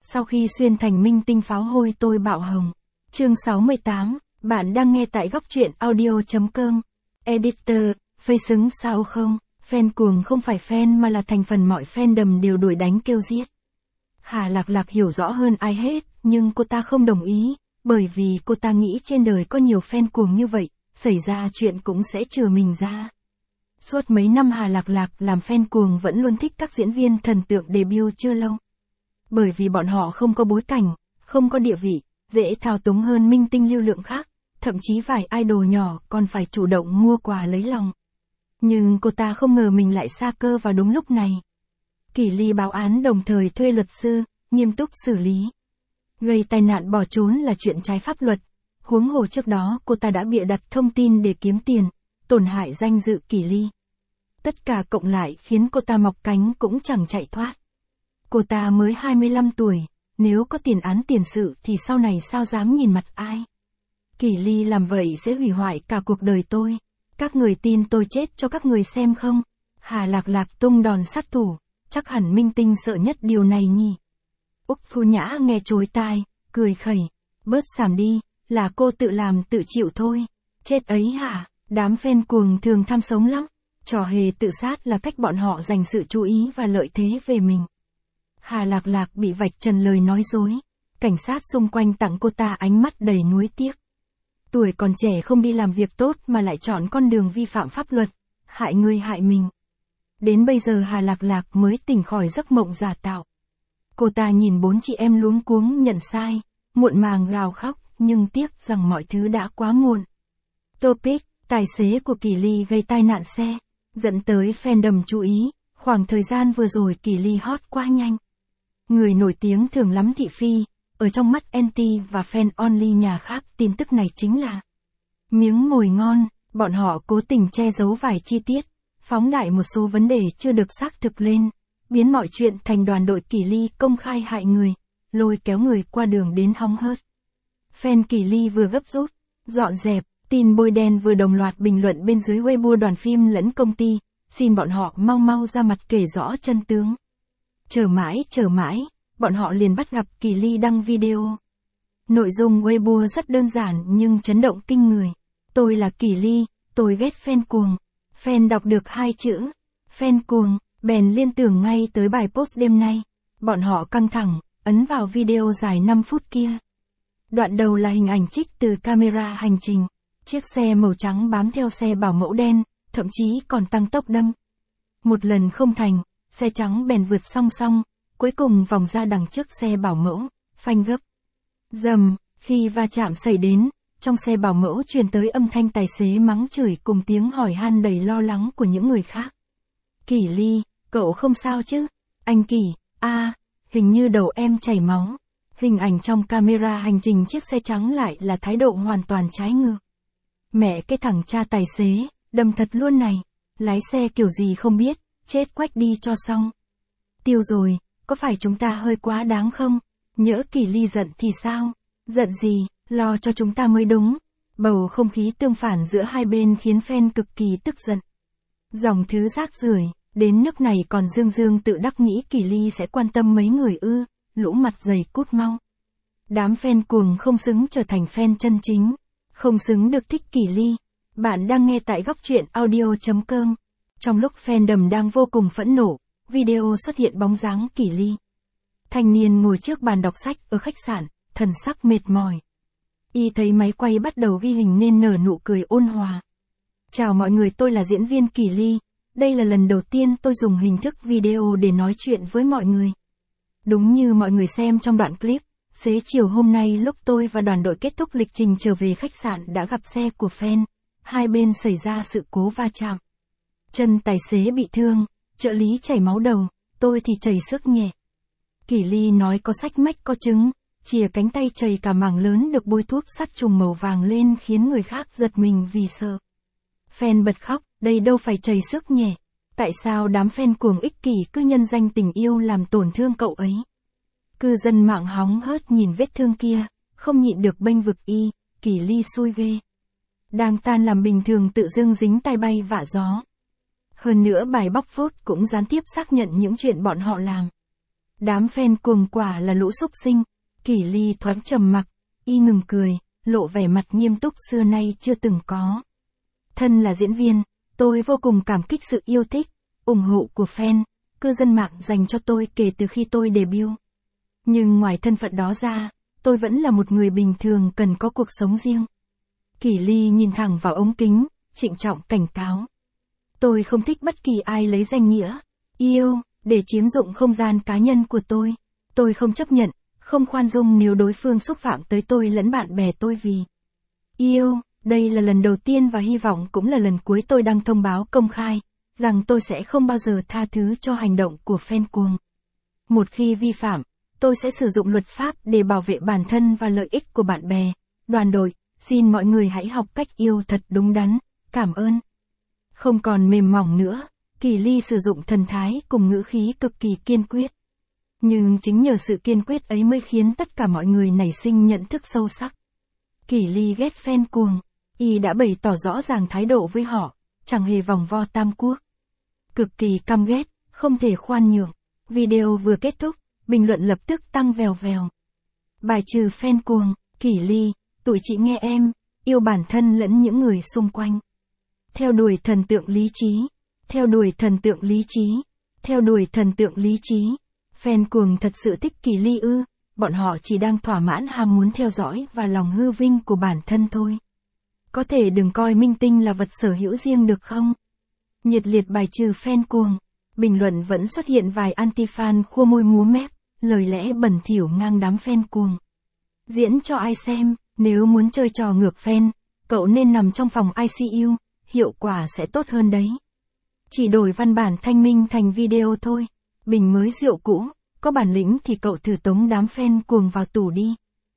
Sau khi xuyên thành minh tinh pháo hôi tôi bạo hồng. Chương 68, bạn đang nghe tại góc truyện audio.com. Editor, phây xứng sao không? Fan cuồng không phải fan mà là thành phần mọi fandom đều đuổi đánh kêu giết. Hà Lạc Lạc hiểu rõ hơn ai hết, nhưng cô ta không đồng ý, bởi vì cô ta nghĩ trên đời có nhiều fan cuồng như vậy, xảy ra chuyện cũng sẽ trừ mình ra. Suốt mấy năm Hà Lạc Lạc làm fan cuồng vẫn luôn thích các diễn viên thần tượng debut chưa lâu. Bởi vì bọn họ không có bối cảnh, không có địa vị, dễ thao túng hơn minh tinh lưu lượng khác, thậm chí vài idol nhỏ còn phải chủ động mua quà lấy lòng. Nhưng cô ta không ngờ mình lại sa cơ vào đúng lúc này. Kỷ Ly báo án đồng thời thuê luật sư, nghiêm túc xử lý. Gây tai nạn bỏ trốn là chuyện trái pháp luật, huống hồ trước đó cô ta đã bịa đặt thông tin để kiếm tiền, tổn hại danh dự Kỷ Ly. Tất cả cộng lại khiến cô ta mọc cánh cũng chẳng chạy thoát. Cô ta mới 25 tuổi, nếu có tiền án tiền sự thì sau này sao dám nhìn mặt ai. Kỷ Ly làm vậy sẽ hủy hoại cả cuộc đời tôi. Các người tin tôi chết cho các người xem không? Hà Lạc Lạc tung đòn sát thủ, chắc hẳn minh tinh sợ nhất điều này nhỉ. Úc Phu Nhã nghe chối tai, cười khẩy, bớt xàm đi, là cô tự làm tự chịu thôi. Chết ấy hả, đám fan cuồng thường tham sống lắm. Trò hề tự sát là cách bọn họ dành sự chú ý và lợi thế về mình. Hà Lạc Lạc bị vạch trần lời nói dối. Cảnh sát xung quanh tặng cô ta ánh mắt đầy nuối tiếc. Tuổi còn trẻ không đi làm việc tốt mà lại chọn con đường vi phạm pháp luật, hại người hại mình. Đến bây giờ Hà Lạc Lạc mới tỉnh khỏi giấc mộng giả tạo. Cô ta nhìn 4 chị em luống cuống nhận sai, muộn màng gào khóc, nhưng tiếc rằng mọi thứ đã quá muộn. Topic, tài xế của Kỷ Ly gây tai nạn xe, dẫn tới fandom chú ý, khoảng thời gian vừa rồi Kỷ Ly hot quá nhanh. Người nổi tiếng thường lắm thị phi, ở trong mắt anti và fan only nhà khác tin tức này chính là miếng mồi ngon, bọn họ cố tình che giấu vài chi tiết, phóng đại một số vấn đề chưa được xác thực lên, biến mọi chuyện thành đoàn đội Kỷ Ly công khai hại người, lôi kéo người qua đường đến hóng hớt. Fan Kỷ Ly vừa gấp rút, dọn dẹp, tin bôi đen vừa đồng loạt bình luận bên dưới Weibo đoàn phim lẫn công ty, xin bọn họ mau mau ra mặt kể rõ chân tướng. Chờ mãi, bọn họ liền bắt gặp Kỷ Ly đăng video. Nội dung Weibo rất đơn giản nhưng chấn động kinh người. Tôi là Kỷ Ly, tôi ghét fan cuồng. Fan đọc được 2 chữ, fan cuồng, bèn liên tưởng ngay tới bài post đêm nay. Bọn họ căng thẳng, ấn vào video dài 5 phút kia. Đoạn đầu là hình ảnh trích từ camera hành trình. Chiếc xe màu trắng bám theo xe bảo mẫu đen, thậm chí còn tăng tốc đâm. Một lần không thành, xe trắng bèn vượt song song, cuối cùng vòng ra đằng trước xe bảo mẫu, phanh gấp. Dầm, khi va chạm xảy đến, trong xe bảo mẫu truyền tới âm thanh tài xế mắng chửi cùng tiếng hỏi han đầy lo lắng của những người khác. Kỷ Ly, cậu không sao chứ? Anh Kỷ, hình như đầu em chảy máu. Hình ảnh trong camera hành trình chiếc xe trắng lại là thái độ hoàn toàn trái ngược. Mẹ cái thằng cha tài xế, đâm thật luôn này. Lái xe kiểu gì không biết, chết quách đi cho xong. Tiêu rồi, có phải chúng ta hơi quá đáng không? Nhỡ Kỷ Ly giận thì sao? Giận gì, lo cho chúng ta mới đúng. Bầu không khí tương phản giữa hai bên khiến fan cực kỳ tức giận. Dòng thứ rác rưởi, đến nước này còn dương tự đắc nghĩ Kỷ Ly sẽ quan tâm mấy người ư, lũ mặt dày cút mau. Đám fan cuồng không xứng trở thành fan chân chính, không xứng được thích Kỷ Ly. Bạn đang nghe tại góc truyện audio.com. Trong lúc fandom đang vô cùng phẫn nộ, video xuất hiện bóng dáng Kỷ Ly. Thanh niên ngồi trước bàn đọc sách ở khách sạn, thần sắc mệt mỏi. Y thấy máy quay bắt đầu ghi hình nên nở nụ cười ôn hòa. Chào mọi người, tôi là diễn viên Kỷ Ly. Đây là lần đầu tiên tôi dùng hình thức video để nói chuyện với mọi người. Đúng như mọi người xem trong đoạn clip, xế chiều hôm nay lúc tôi và đoàn đội kết thúc lịch trình trở về khách sạn đã gặp xe của fan. Hai bên xảy ra sự cố va chạm. Chân tài xế bị thương, trợ lý chảy máu đầu, tôi thì chảy xước nhẹ. Kỷ Ly nói có sách mách có chứng, chìa cánh tay chảy cả mảng lớn được bôi thuốc sát trùng màu vàng lên khiến người khác giật mình vì sợ. Fan bật khóc, đây đâu phải chảy xước nhẹ. Tại sao đám fan cuồng ích kỷ cứ nhân danh tình yêu làm tổn thương cậu ấy? Cư dân mạng hóng hớt nhìn vết thương kia, không nhịn được bênh vực y, Kỷ Ly xui ghê. Đang tan làm bình thường tự dưng dính tay bay vạ gió. Hơn nữa bài bóc phốt cũng gián tiếp xác nhận những chuyện bọn họ làm. Đám fan cuồng quả là lũ súc sinh. Kỷ Ly thoáng trầm mặc, y ngừng cười, lộ vẻ mặt nghiêm túc xưa nay chưa từng có. Thân là diễn viên, tôi vô cùng cảm kích sự yêu thích, ủng hộ của fan, cư dân mạng dành cho tôi kể từ khi tôi debut. Nhưng ngoài thân phận đó ra, tôi vẫn là một người bình thường cần có cuộc sống riêng. Kỷ Ly nhìn thẳng vào ống kính, trịnh trọng cảnh cáo. Tôi không thích bất kỳ ai lấy danh nghĩa yêu để chiếm dụng không gian cá nhân của tôi. Tôi không chấp nhận, không khoan dung nếu đối phương xúc phạm tới tôi lẫn bạn bè tôi vì yêu. Đây là lần đầu tiên và hy vọng cũng là lần cuối tôi đăng thông báo công khai rằng tôi sẽ không bao giờ tha thứ cho hành động của fan cuồng. Một khi vi phạm, tôi sẽ sử dụng luật pháp để bảo vệ bản thân và lợi ích của bạn bè, đoàn đội. Xin mọi người hãy học cách yêu thật đúng đắn. Cảm ơn. Không còn mềm mỏng nữa, Kỷ Ly sử dụng thần thái cùng ngữ khí cực kỳ kiên quyết. Nhưng chính nhờ sự kiên quyết ấy mới khiến tất cả mọi người nảy sinh nhận thức sâu sắc. Kỷ Ly ghét fan cuồng, y đã bày tỏ rõ ràng thái độ với họ, chẳng hề vòng vo tam quốc. Cực kỳ căm ghét, không thể khoan nhượng. Video vừa kết thúc, bình luận lập tức tăng vèo vèo. Bài trừ fan cuồng, Kỷ Ly, tụi chị nghe em, yêu bản thân lẫn những người xung quanh. Theo đuổi thần tượng lý trí, theo đuổi thần tượng lý trí, theo đuổi thần tượng lý trí. Fan cuồng thật sự thích Kỷ Ly ư? Bọn họ chỉ đang thỏa mãn ham muốn theo dõi và lòng hư vinh của bản thân thôi. Có thể đừng coi minh tinh là vật sở hữu riêng được không? Nhiệt liệt bài trừ fan cuồng. Bình luận vẫn xuất hiện vài anti-fan khua môi múa mép, lời lẽ bẩn thỉu ngang đám fan cuồng. Diễn cho ai xem, nếu muốn chơi trò ngược fan, cậu nên nằm trong phòng ICU, hiệu quả sẽ tốt hơn đấy. Chỉ đổi văn bản thanh minh thành video thôi. Bình mới rượu cũ, có bản lĩnh thì cậu thử tống đám fan cuồng vào tù đi.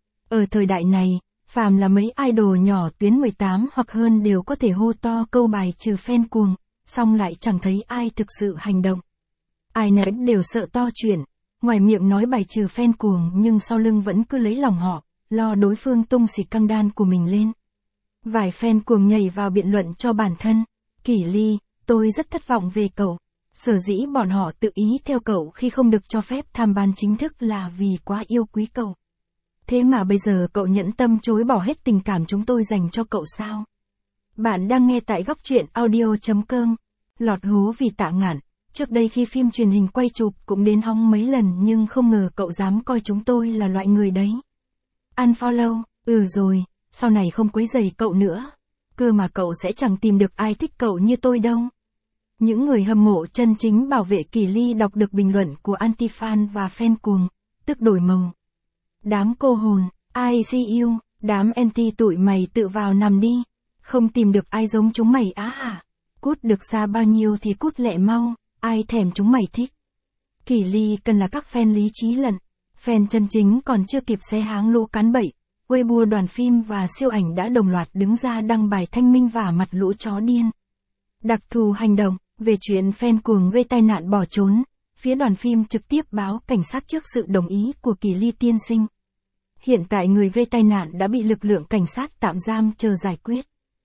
Ở thời đại này, phàm là mấy idol nhỏ tuyến 18 hoặc hơn đều có thể hô to câu bài trừ fan cuồng, song lại chẳng thấy ai thực sự hành động. Ai nấy đều sợ to chuyện, ngoài miệng nói bài trừ fan cuồng nhưng sau lưng vẫn cứ lấy lòng họ, lo đối phương tung xì căng đan của mình lên. Vài fan cuồng nhảy vào biện luận cho bản thân. Kỷ Ly, tôi rất thất vọng về cậu. Sở dĩ bọn họ tự ý theo cậu khi không được cho phép tham ban chính thức là vì quá yêu quý cậu. Thế mà bây giờ cậu nhẫn tâm chối bỏ hết tình cảm chúng tôi dành cho cậu sao? Bạn đang nghe tại góc truyện audio.com. Lọt hố vì Tạ Ngạn. Trước đây khi phim truyền hình quay chụp cũng đến hóng mấy lần nhưng không ngờ cậu dám coi chúng tôi là loại người đấy. Unfollow, rồi, sau này không quấy rầy cậu nữa. Cơ mà cậu sẽ chẳng tìm được ai thích cậu như tôi đâu. Những người hâm mộ chân chính bảo vệ Kỷ Ly đọc được bình luận của anti-fan và fan cuồng, tức đổi màu. Đám cô hồn, ICU, đám anti tụi mày tự vào nằm đi. Không tìm được ai giống chúng mày á hả? Cút được xa bao nhiêu thì cút lẹ mau, ai thèm chúng mày thích. Kỷ Ly cần là các fan lý trí lận. Fan chân chính còn chưa kịp xé háng lũ cán bậy. Weibo đoàn phim và siêu ảnh đã đồng loạt đứng ra đăng bài thanh minh vả mặt lũ chó điên. Đặc thù hành động, về chuyện fan cuồng gây tai nạn bỏ trốn, phía đoàn phim trực tiếp báo cảnh sát trước sự đồng ý của Kỷ Ly tiên sinh. Hiện tại người gây tai nạn đã bị lực lượng cảnh sát tạm giam chờ giải quyết.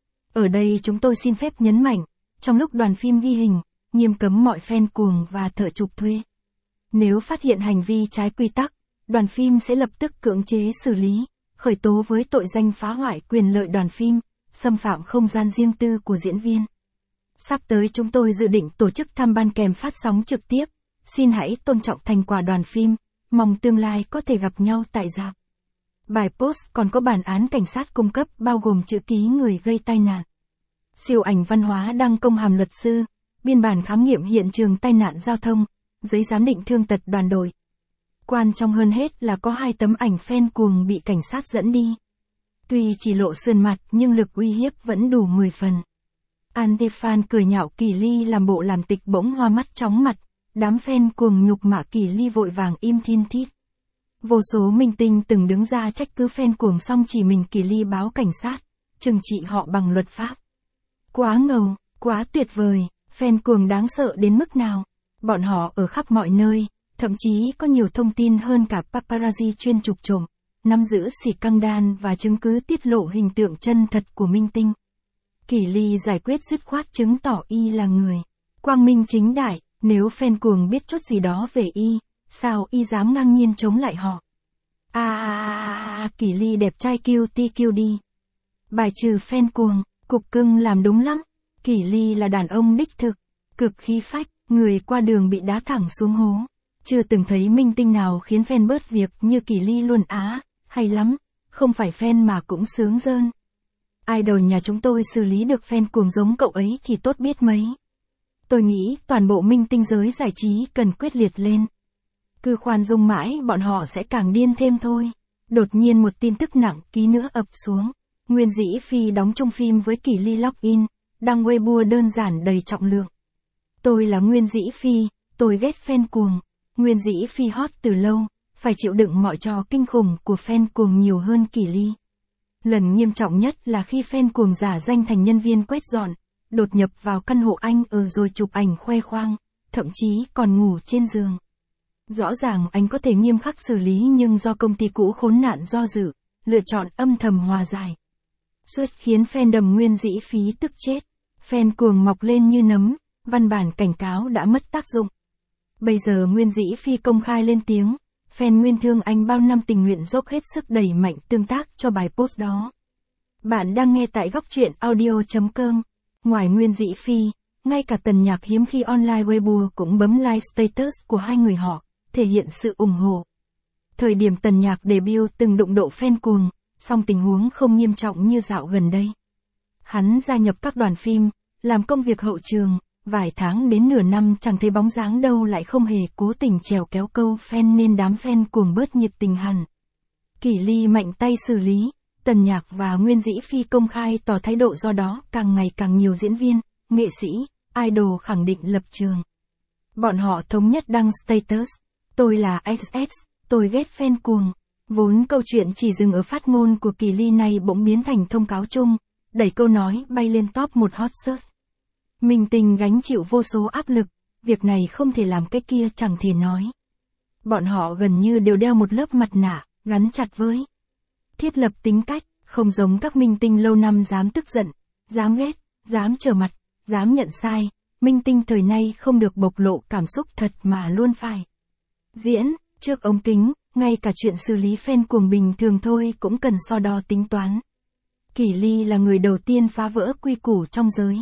Ở đây chúng tôi xin phép nhấn mạnh, trong lúc đoàn phim ghi hình, nghiêm cấm mọi fan cuồng và thợ chụp thuê. Nếu phát hiện hành vi trái quy tắc, đoàn phim sẽ lập tức cưỡng chế xử lý, khởi tố với tội danh phá hoại quyền lợi đoàn phim, xâm phạm không gian riêng tư của diễn viên. Sắp tới chúng tôi dự định tổ chức tham ban kèm phát sóng trực tiếp, xin hãy tôn trọng thành quả đoàn phim, mong tương lai có thể gặp nhau tại rạp. Bài post còn có bản án cảnh sát cung cấp bao gồm chữ ký người gây tai nạn. Siêu ảnh văn hóa đăng công hàm luật sư, biên bản khám nghiệm hiện trường tai nạn giao thông, giấy giám định thương tật đoàn đội. Quan trọng hơn hết là có 2 tấm ảnh fan cuồng bị cảnh sát dẫn đi. Tuy chỉ lộ sườn mặt nhưng lực uy hiếp vẫn đủ 10 phần. Anti-fan cười nhạo Kỷ Ly làm bộ làm tịch bỗng hoa mắt chóng mặt, đám fan cuồng nhục mạ Kỷ Ly vội vàng im thin thít. Vô số minh tinh từng đứng ra trách cứ fan cuồng xong chỉ mình Kỷ Ly báo cảnh sát, trừng trị họ bằng luật pháp. Quá ngầu, quá tuyệt vời, fan cuồng đáng sợ đến mức nào. Bọn họ ở khắp mọi nơi, thậm chí có nhiều thông tin hơn cả paparazzi chuyên chụp trộm, nắm giữ xì căng đan và chứng cứ tiết lộ hình tượng chân thật của minh tinh. Kỷ Ly giải quyết dứt khoát chứng tỏ y là người quang minh chính đại, nếu fan cuồng biết chút gì đó về y, sao y dám ngang nhiên chống lại họ. Kỳ Ly đẹp trai kiêu đi. Bài trừ fan cuồng, cục cưng làm đúng lắm. Kỳ Ly là đàn ông đích thực, cực khí phách, người qua đường bị đá thẳng xuống hố. Chưa từng thấy minh tinh nào khiến fan bớt việc như Kỳ Ly luôn á, hay lắm, không phải fan mà cũng sướng rơn. Idol nhà chúng tôi xử lý được fan cuồng giống cậu ấy thì tốt biết mấy. Tôi nghĩ toàn bộ minh tinh giới giải trí cần quyết liệt lên. Cứ khoan dung mãi bọn họ sẽ càng điên thêm thôi. Đột nhiên một tin tức nặng ký nữa ập xuống. Nguyên Dĩ Phi đóng chung phim với Kỳ Ly login, đăng Weibo đơn giản đầy trọng lượng. Tôi là Nguyên Dĩ Phi, tôi ghét fan cuồng. Nguyên Dĩ Phi hot từ lâu, phải chịu đựng mọi trò kinh khủng của fan cuồng nhiều hơn Kỳ Ly. Lần nghiêm trọng nhất là khi fan cuồng giả danh thành nhân viên quét dọn, đột nhập vào căn hộ anh ở rồi chụp ảnh khoe khoang, thậm chí còn ngủ trên giường. Rõ ràng anh có thể nghiêm khắc xử lý nhưng do công ty cũ khốn nạn do dự, lựa chọn âm thầm hòa giải. Suốt khiến fandom Nguyên Dĩ Phi tức chết. Fan cuồng mọc lên như nấm, văn bản cảnh cáo đã mất tác dụng. Bây giờ Nguyên Dĩ Phi công khai lên tiếng, fan Nguyên thương anh bao năm tình nguyện dốc hết sức đẩy mạnh tương tác cho bài post đó. Bạn đang nghe tại góc truyện audio.com. Ngoài Nguyên Dĩ Phi, ngay cả Tần Nhạc hiếm khi online Weibo cũng bấm like status của hai người họ, thể hiện sự ủng hộ. Thời điểm Tần Nhạc debut từng đụng độ fan cuồng, song tình huống không nghiêm trọng như dạo gần đây. Hắn gia nhập các đoàn phim, làm công việc hậu trường, vài tháng đến nửa năm chẳng thấy bóng dáng đâu lại không hề cố tình trèo kéo câu fan nên đám fan cuồng bớt nhiệt tình hẳn. Kỳ Ly mạnh tay xử lý, Tần Nhạc và Nguyên Dĩ Phi công khai tỏ thái độ do đó càng ngày càng nhiều diễn viên, nghệ sĩ, idol khẳng định lập trường. Bọn họ thống nhất đăng status, tôi là XX, tôi ghét fan cuồng. Vốn câu chuyện chỉ dừng ở phát ngôn của Kỳ Ly này bỗng biến thành thông cáo chung, đẩy câu nói bay lên top 1 hot search. Minh tinh gánh chịu vô số áp lực, việc này không thể làm cái kia chẳng thể nói. Bọn họ gần như đều đeo một lớp mặt nạ, gắn chặt với thiết lập tính cách, không giống các minh tinh lâu năm dám tức giận, dám ghét, dám trở mặt, dám nhận sai. Minh tinh thời nay không được bộc lộ cảm xúc thật mà luôn phải diễn trước ống kính, ngay cả chuyện xử lý fan cuồng bình thường thôi cũng cần so đo tính toán. Kỳ Ly là người đầu tiên phá vỡ quy củ trong giới.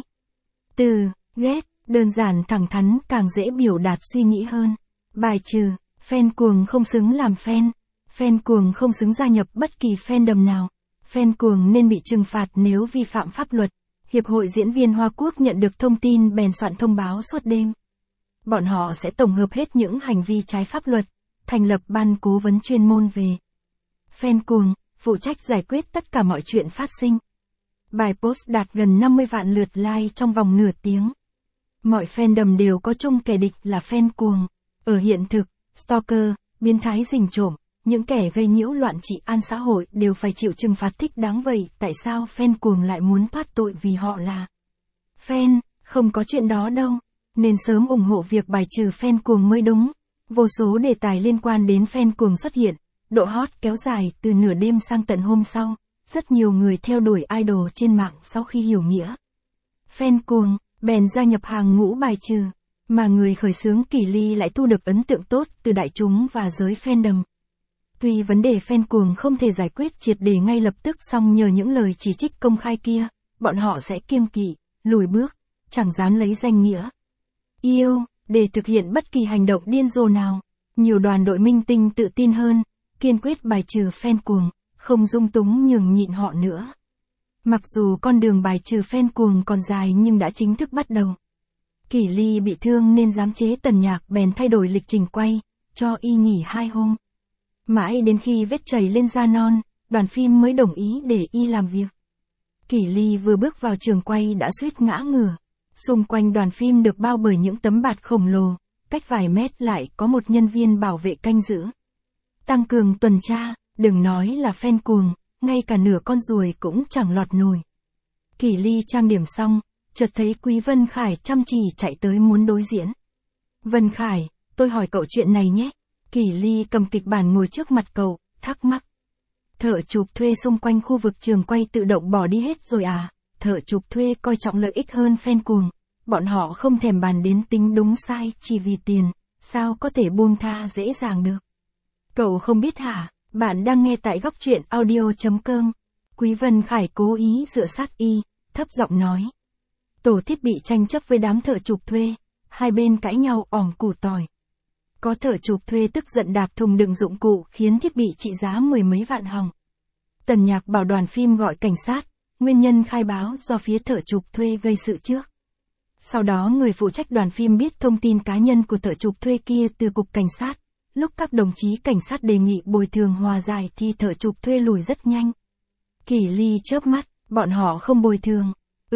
Từ ghét, đơn giản thẳng thắn càng dễ biểu đạt suy nghĩ hơn. Bài trừ, fan cuồng không xứng làm fan. Fan cuồng không xứng gia nhập bất kỳ fandom nào. Fan cuồng nên bị trừng phạt nếu vi phạm pháp luật. Hiệp hội Diễn viên Hoa Quốc nhận được thông tin bèn soạn thông báo suốt đêm. Bọn họ sẽ tổng hợp hết những hành vi trái pháp luật, thành lập ban cố vấn chuyên môn về fan cuồng, phụ trách giải quyết tất cả mọi chuyện phát sinh. Bài post đạt gần 50 vạn lượt like trong vòng nửa tiếng. Mọi fandom đều có chung kẻ địch là fan cuồng. Ở hiện thực, stalker, biến thái rình trộm, những kẻ gây nhiễu loạn trị an xã hội đều phải chịu trừng phạt thích đáng vậy. Tại sao fan cuồng lại muốn thoát tội vì họ là fan? Không có chuyện đó đâu. Nên sớm ủng hộ việc bài trừ fan cuồng mới đúng. Vô số đề tài liên quan đến fan cuồng xuất hiện, độ hot kéo dài từ nửa đêm sang tận hôm sau. Rất nhiều người theo đuổi idol trên mạng sau khi hiểu nghĩa fan cuồng, bèn gia nhập hàng ngũ bài trừ. Mà người khởi xướng Kỳ Ly lại thu được ấn tượng tốt từ đại chúng và giới fandom. Tuy vấn đề fan cuồng không thể giải quyết triệt để ngay lập tức, song nhờ những lời chỉ trích công khai kia, bọn họ sẽ kiêng kỵ, lùi bước, chẳng dám lấy danh nghĩa yêu để thực hiện bất kỳ hành động điên rồ nào. Nhiều đoàn đội minh tinh tự tin hơn, kiên quyết bài trừ fan cuồng, không dung túng nhường nhịn họ nữa. Mặc dù con đường bài trừ fan cuồng còn dài nhưng đã chính thức bắt đầu. Kỳ Ly bị thương nên giám chế Tần Nhạc bèn thay đổi lịch trình quay, cho y nghỉ 2 hôm. Mãi đến khi vết chảy lên da non, đoàn phim mới đồng ý để y làm việc. Kỳ Ly vừa bước vào trường quay đã suýt ngã ngửa. Xung quanh đoàn phim được bao bởi những tấm bạt khổng lồ, cách vài mét lại có một nhân viên bảo vệ canh giữ. Tăng cường tuần tra, đừng nói là fan cuồng, ngay cả nửa con ruồi cũng chẳng lọt nổi. Kỳ Ly trang điểm xong, chợt thấy Quý Vân Khải chăm chỉ chạy tới muốn đối diễn. Vân Khải, tôi hỏi cậu chuyện này nhé. Kỳ Ly cầm kịch bản ngồi trước mặt cậu, thắc mắc. Thợ chụp thuê xung quanh khu vực trường quay tự động bỏ đi hết rồi à? Thợ chụp thuê coi trọng lợi ích hơn fan cuồng. Bọn họ không thèm bàn đến tính đúng sai chỉ vì tiền. sao có thể buông tha dễ dàng được. Cậu không biết hả, bạn đang nghe tại góc truyện audio.com. Quý Vân Khải cố ý dựa sát y, thấp giọng nói. Tổ thiết bị tranh chấp với đám thợ chụp thuê, hai bên cãi nhau òm củ tỏi. Có thợ chụp thuê tức giận đạp thùng đựng dụng cụ khiến thiết bị trị giá mười mấy vạn hỏng. Tần Nhạc bảo đoàn phim gọi cảnh sát, nguyên nhân khai báo do phía thợ chụp thuê gây sự trước. Sau đó người phụ trách đoàn phim biết thông tin cá nhân của thợ chụp thuê kia từ cục cảnh sát. Lúc các đồng chí cảnh sát đề nghị bồi thường hòa giải thì thợ chụp thuê lùi rất nhanh. Kỷ Ly chớp mắt, bọn họ không bồi thường.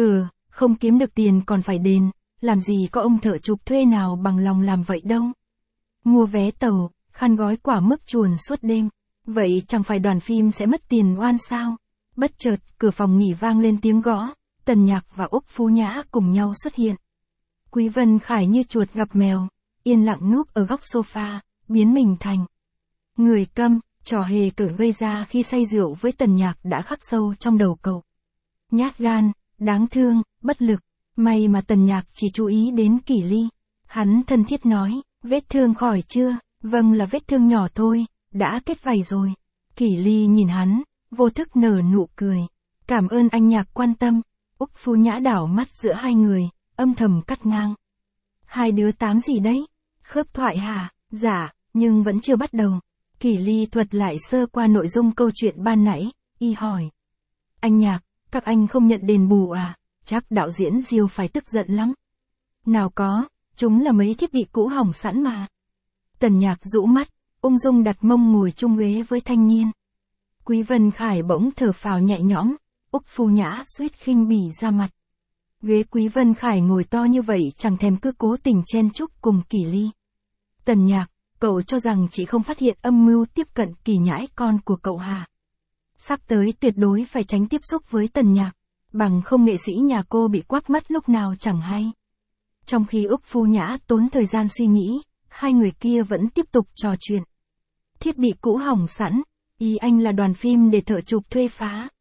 Không kiếm được tiền còn phải đền, làm gì có ông thợ chụp thuê nào bằng lòng làm vậy đâu. Mua vé tàu, khăn gói quả mướp chuồn suốt đêm, vậy chẳng phải đoàn phim sẽ mất tiền oan sao? Bất chợt, cửa phòng nghỉ vang lên tiếng gõ, Tần Nhạc và Úc Phú Nhã cùng nhau xuất hiện. Quý Vân Khải như chuột gặp mèo, yên lặng núp ở góc sofa, biến mình thành người câm. Trò hề cỡ gây ra khi say rượu với Tần Nhạc đã khắc sâu trong đầu cậu. Nhát gan, đáng thương, bất lực, may mà Tần Nhạc chỉ chú ý đến Kỷ Ly. Hắn thân thiết nói, vết thương khỏi chưa? Vâng, là vết thương nhỏ thôi, đã kết vảy rồi. Kỷ Ly nhìn hắn, vô thức nở nụ cười. Cảm ơn anh Nhạc quan tâm. Úc Phú Nhã đảo mắt giữa hai người, âm thầm cắt ngang. Hai đứa tám gì đấy? Khớp thoại hả? Dạ, nhưng vẫn chưa bắt đầu. Kỷ Ly thuật lại sơ qua nội dung câu chuyện ban nãy, y hỏi. Anh Nhạc, các anh không nhận đền bù à? Chắc đạo diễn Diêu phải tức giận lắm. Nào có, chúng là mấy thiết bị cũ hỏng sẵn mà. Tần Nhạc rũ mắt, ung dung đặt mông ngồi chung ghế với thanh niên. Quý Vân Khải bỗng thở phào nhẹ nhõm, Úc Phú Nhã suýt khinh bỉ ra mặt. Ghế Quý Vân Khải ngồi to như vậy chẳng thèm cứ cố tình chen chúc cùng Kỷ Ly. Tần Nhạc, cậu cho rằng chị không phát hiện âm mưu tiếp cận Kỳ Nhãi con của cậu hả? Sắp tới tuyệt đối phải tránh tiếp xúc với Tần Nhạc, bằng không nghệ sĩ nhà cô bị quắc mắt lúc nào chẳng hay. Trong khi Úc Phú Nhã tốn thời gian suy nghĩ, hai người kia vẫn tiếp tục trò chuyện. Thiết bị cũ hỏng sẵn, ý anh là đoàn phim để thợ chụp thuê phá.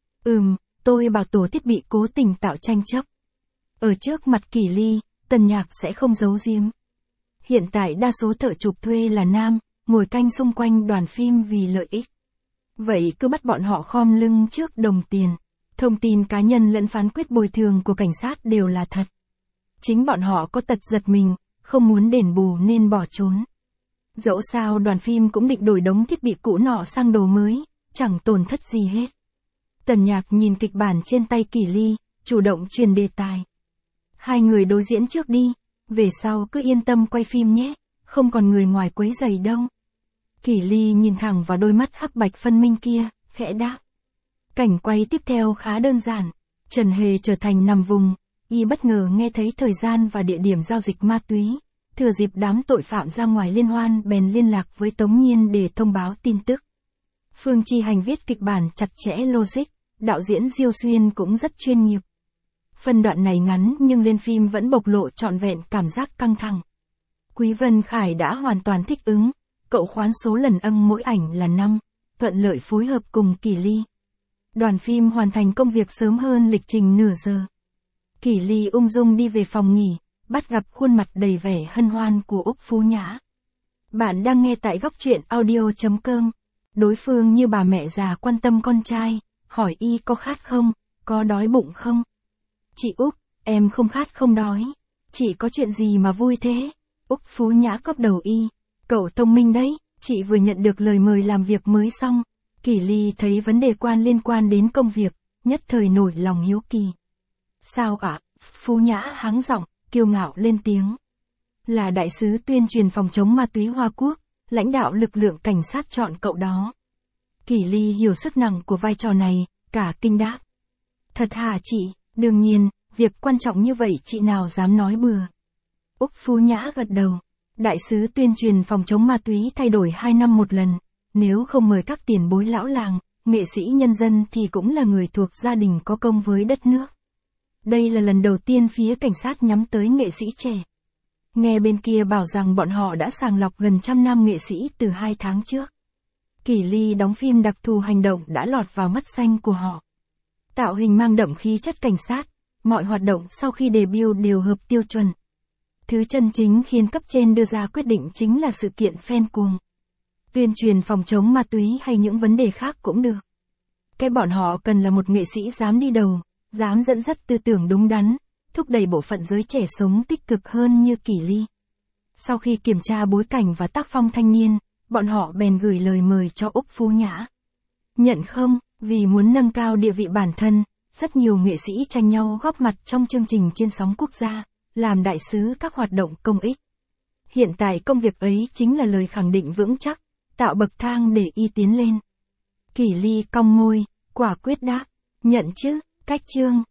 Tôi bảo tổ thiết bị cố tình tạo tranh chấp. Ở trước mặt Kỷ Ly, Tần Nhạc sẽ không giấu giếm. Hiện tại đa số thợ chụp thuê là nam, ngồi canh xung quanh đoàn phim vì lợi ích. Vậy cứ bắt bọn họ khom lưng trước đồng tiền. Thông tin cá nhân lẫn phán quyết bồi thường của cảnh sát đều là thật. Chính bọn họ có tật giật mình, không muốn đền bù nên bỏ trốn. Dẫu sao đoàn phim cũng định đổi đống thiết bị cũ nọ sang đồ mới, chẳng tổn thất gì hết. Tần Nhạc nhìn kịch bản trên tay Kỷ Ly, chủ động truyền đề tài. Hai người đối diễn trước đi, về sau cứ yên tâm quay phim nhé, không còn người ngoài quấy rầy đâu. Kỷ Ly nhìn thẳng vào đôi mắt hắc bạch phân minh kia, khẽ đáp. Cảnh quay tiếp theo khá đơn giản, Trần Hề trở thành nằm vùng, y bất ngờ nghe thấy thời gian và địa điểm giao dịch ma túy, thừa dịp đám tội phạm ra ngoài liên hoan bèn liên lạc với Tống Nhiên để thông báo tin tức. Phương Chi Hành viết kịch bản chặt chẽ logic, đạo diễn Diêu Xuyên cũng rất chuyên nghiệp. Phân đoạn này ngắn nhưng lên phim vẫn bộc lộ trọn vẹn cảm giác căng thẳng. Quý Vân Khải đã hoàn toàn thích ứng, cậu khoán số lần âm mỗi ảnh là 5, thuận lợi phối hợp cùng Kỷ Ly. Đoàn phim hoàn thành công việc sớm hơn lịch trình nửa giờ. Kỷ Ly ung dung đi về phòng nghỉ, bắt gặp khuôn mặt đầy vẻ hân hoan của Úc Phú Nhã. Bạn đang nghe tại góc truyện audio.com. Đối phương như bà mẹ già quan tâm con trai, hỏi y có khát không, có đói bụng không. Chị Úc, em không khát không đói. Chị có chuyện gì mà vui thế? Úc Phú Nhã cốc đầu y. Cậu thông minh đấy, chị vừa nhận được lời mời làm việc mới xong. Kỷ Ly thấy vấn đề liên quan đến công việc, nhất thời nổi lòng hiếu kỳ. Sao ạ? Phú Nhã háng giọng, kiêu ngạo lên tiếng. Là đại sứ tuyên truyền phòng chống ma túy Hoa Quốc, lãnh đạo lực lượng cảnh sát chọn cậu đó. Kỷ Ly hiểu sức nặng của vai trò này, cả kinh đáp. Thật hả chị? Đương nhiên, việc quan trọng như vậy chị nào dám nói bừa. Úc Phú Nhã gật đầu. Đại sứ tuyên truyền phòng chống ma túy thay đổi 2 năm một lần. Nếu không mời các tiền bối lão làng, nghệ sĩ nhân dân thì cũng là người thuộc gia đình có công với đất nước. Đây là lần đầu tiên phía cảnh sát nhắm tới nghệ sĩ trẻ. Nghe bên kia bảo rằng bọn họ đã sàng lọc gần 100 nam nghệ sĩ từ 2 tháng trước. Kỷ Ly đóng phim đặc thù hành động đã lọt vào mắt xanh của họ. Tạo hình mang đậm khí chất cảnh sát, mọi hoạt động sau khi debut đều hợp tiêu chuẩn. Thứ chân chính khiến cấp trên đưa ra quyết định chính là sự kiện fan cuồng. Tuyên truyền phòng chống ma túy hay những vấn đề khác cũng được. Cái bọn họ cần là một nghệ sĩ dám đi đầu, dám dẫn dắt tư tưởng đúng đắn, thúc đẩy bộ phận giới trẻ sống tích cực hơn như Kỷ Ly. Sau khi kiểm tra bối cảnh và tác phong thanh niên, bọn họ bèn gửi lời mời cho Úc Phú Nhã. Nhận không, vì muốn nâng cao địa vị bản thân, rất nhiều nghệ sĩ tranh nhau góp mặt trong chương trình trên sóng quốc gia, làm đại sứ các hoạt động công ích. Hiện tại công việc ấy chính là lời khẳng định vững chắc, tạo bậc thang để y tiến lên. Kỷ Ly cong môi, quả quyết đáp, nhận chứ, cách chương.